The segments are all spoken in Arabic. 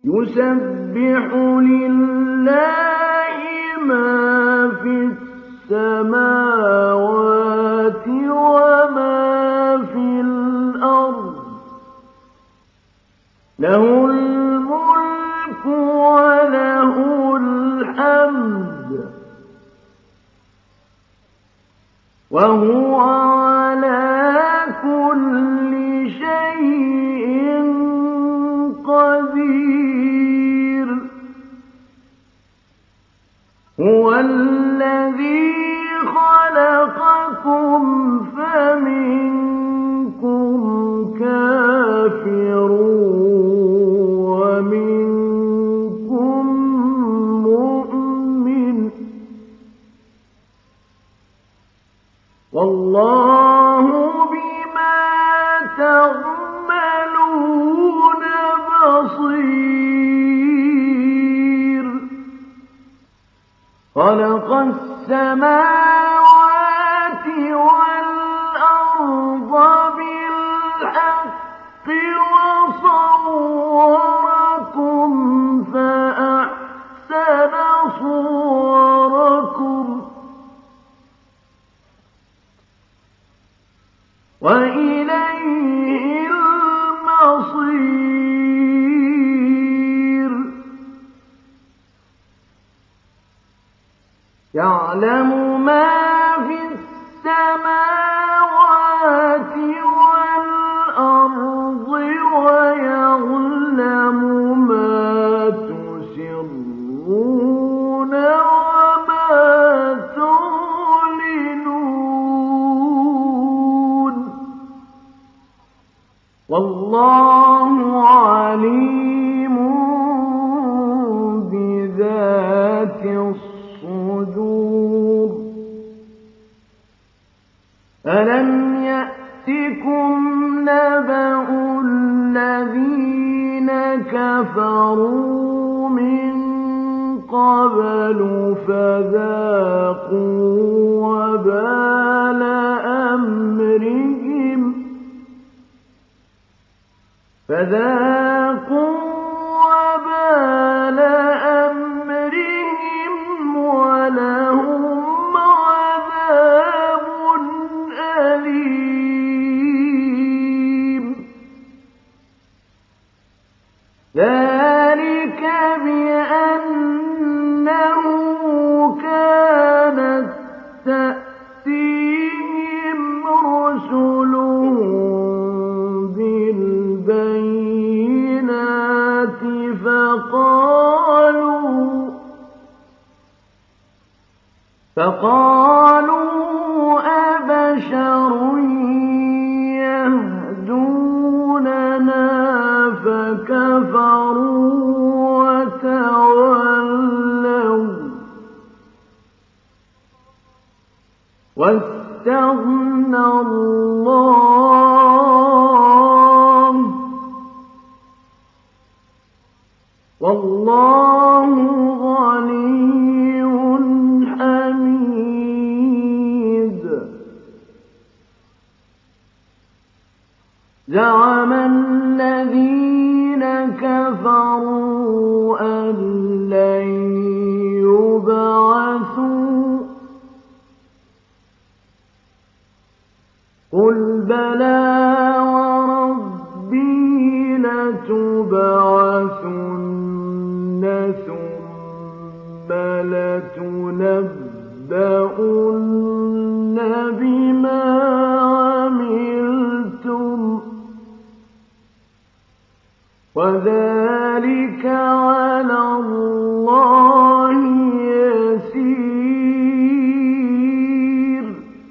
يسبح لله ما في السماوات وما في الأرض له الملك وله الحمد وهو على كل شيء قدير هو الذي خلقكم فمنكم كافر ومنكم مؤمن والله بما تعملون بصير خلق السماوات والأرض بالحق وصوركم فأحسن صوركم وإليه المصير يعلم ما في السماوات والأرض ويعلم ما تسرون وما تعلنون والله عليم بذات الصدور ألم يأتكم نبأ الذين كفروا من قبل فذاقوا وبال أمرهم ولهم عذاب أليم ذلك بأنه كانت تأتيهم رسلهم بالبينات فقالوا أبشر يهدوننا فكفروا وتولوا واستغنى الله والله غني حميد زعم الذين كفروا أن لن يبعثوا قل بلى وربي لتبعثن ثم لتنبؤن بما عملتم وذلك على الله يسير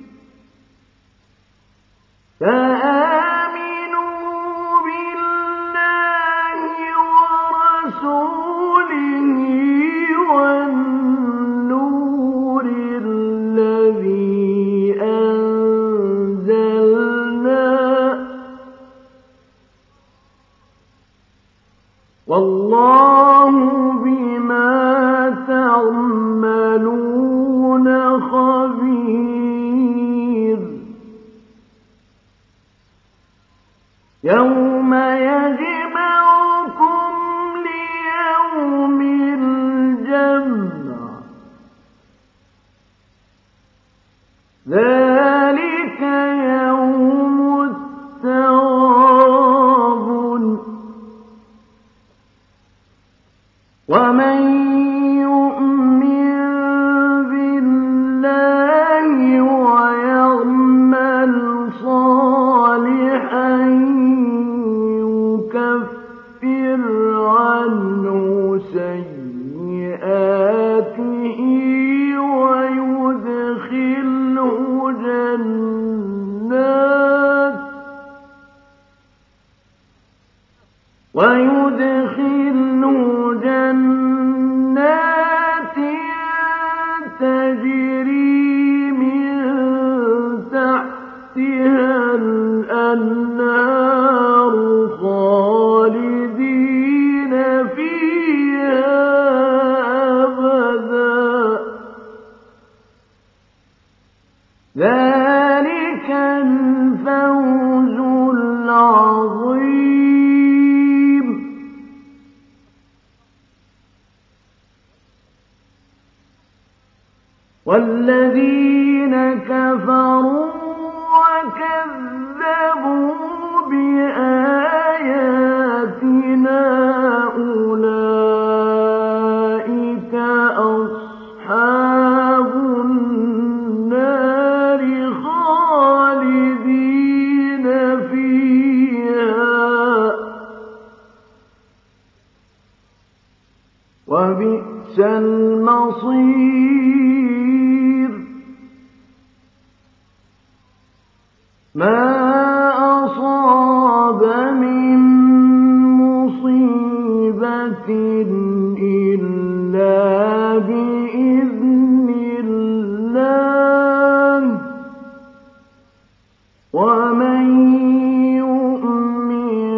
فآمنوا بالله ورسوله والنور الذي أنزلنا والله بما تعملون خبير يوم يجمعكم ومن يؤمن بالله ويعمل صالحا يكفر عنه سيئاته ويدخله جنات تجري من تحتها الأنهار خالدين فيها أبدا ذلك الفوز العظيم. والذين كفروا وكذبوا بآياتنا أولئك أصحاب النار خالدين فيها وبئس المصير. ما أصاب من مصيبة إلا بإذن الله ومن يؤمن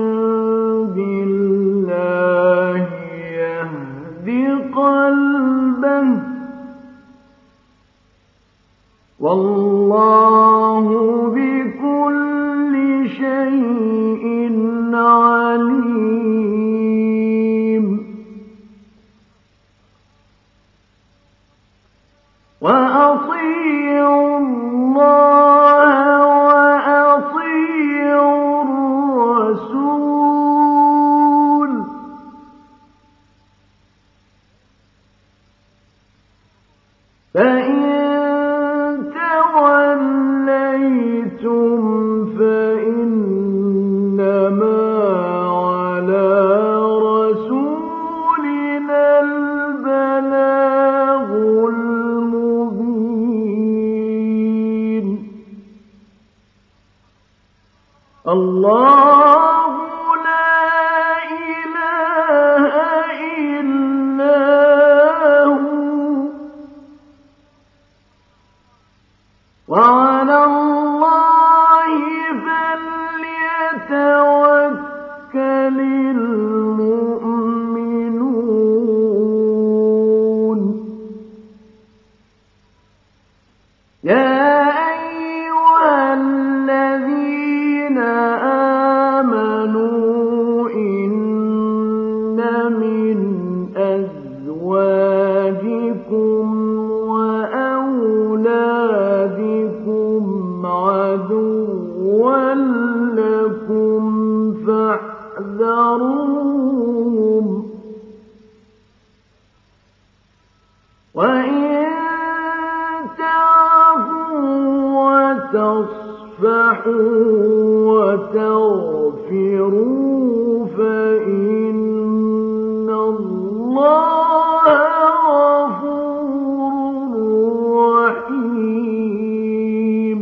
بالله يهد قلبه والله بكل شيء عليم. وأطيعوا الله وأطيعوا الرسول فإن توليتم فإنما على رسولنا البلاغ المبين. الله لا إله إلا هو وعلى الله فليتوكل المؤمنون. يا أيها الذين آمنوا إن من أزواجكم وأولادكم عدوا لكم فاحذروهم وإن تعفوا وتصفحوا وتغفروا فإن الله غفور رحيم.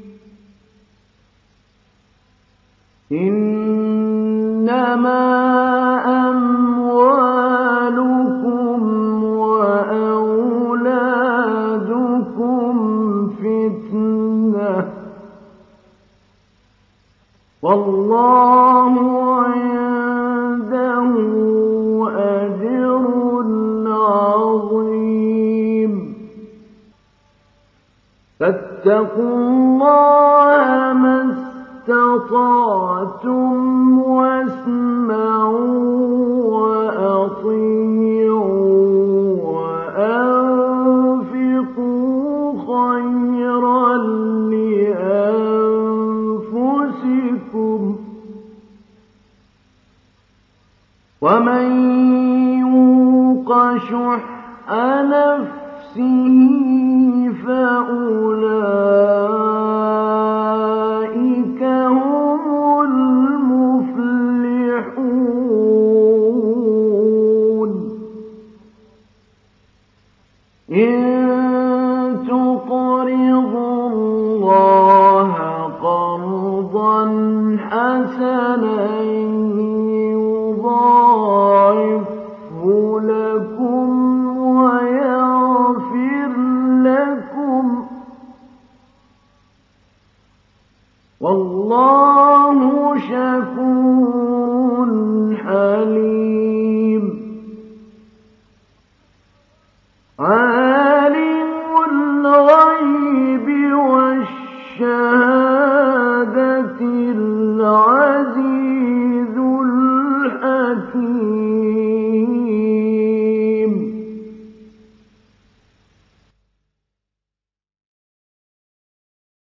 إنما أموالكم وأولادكم فتنة والله عنده أجر عظيم. فاتقوا الله ما استطعتم واسمعوا وأطيعوا وأنفقوا خيرا لأنفسكم ومن يوق شح نفسه فأولئك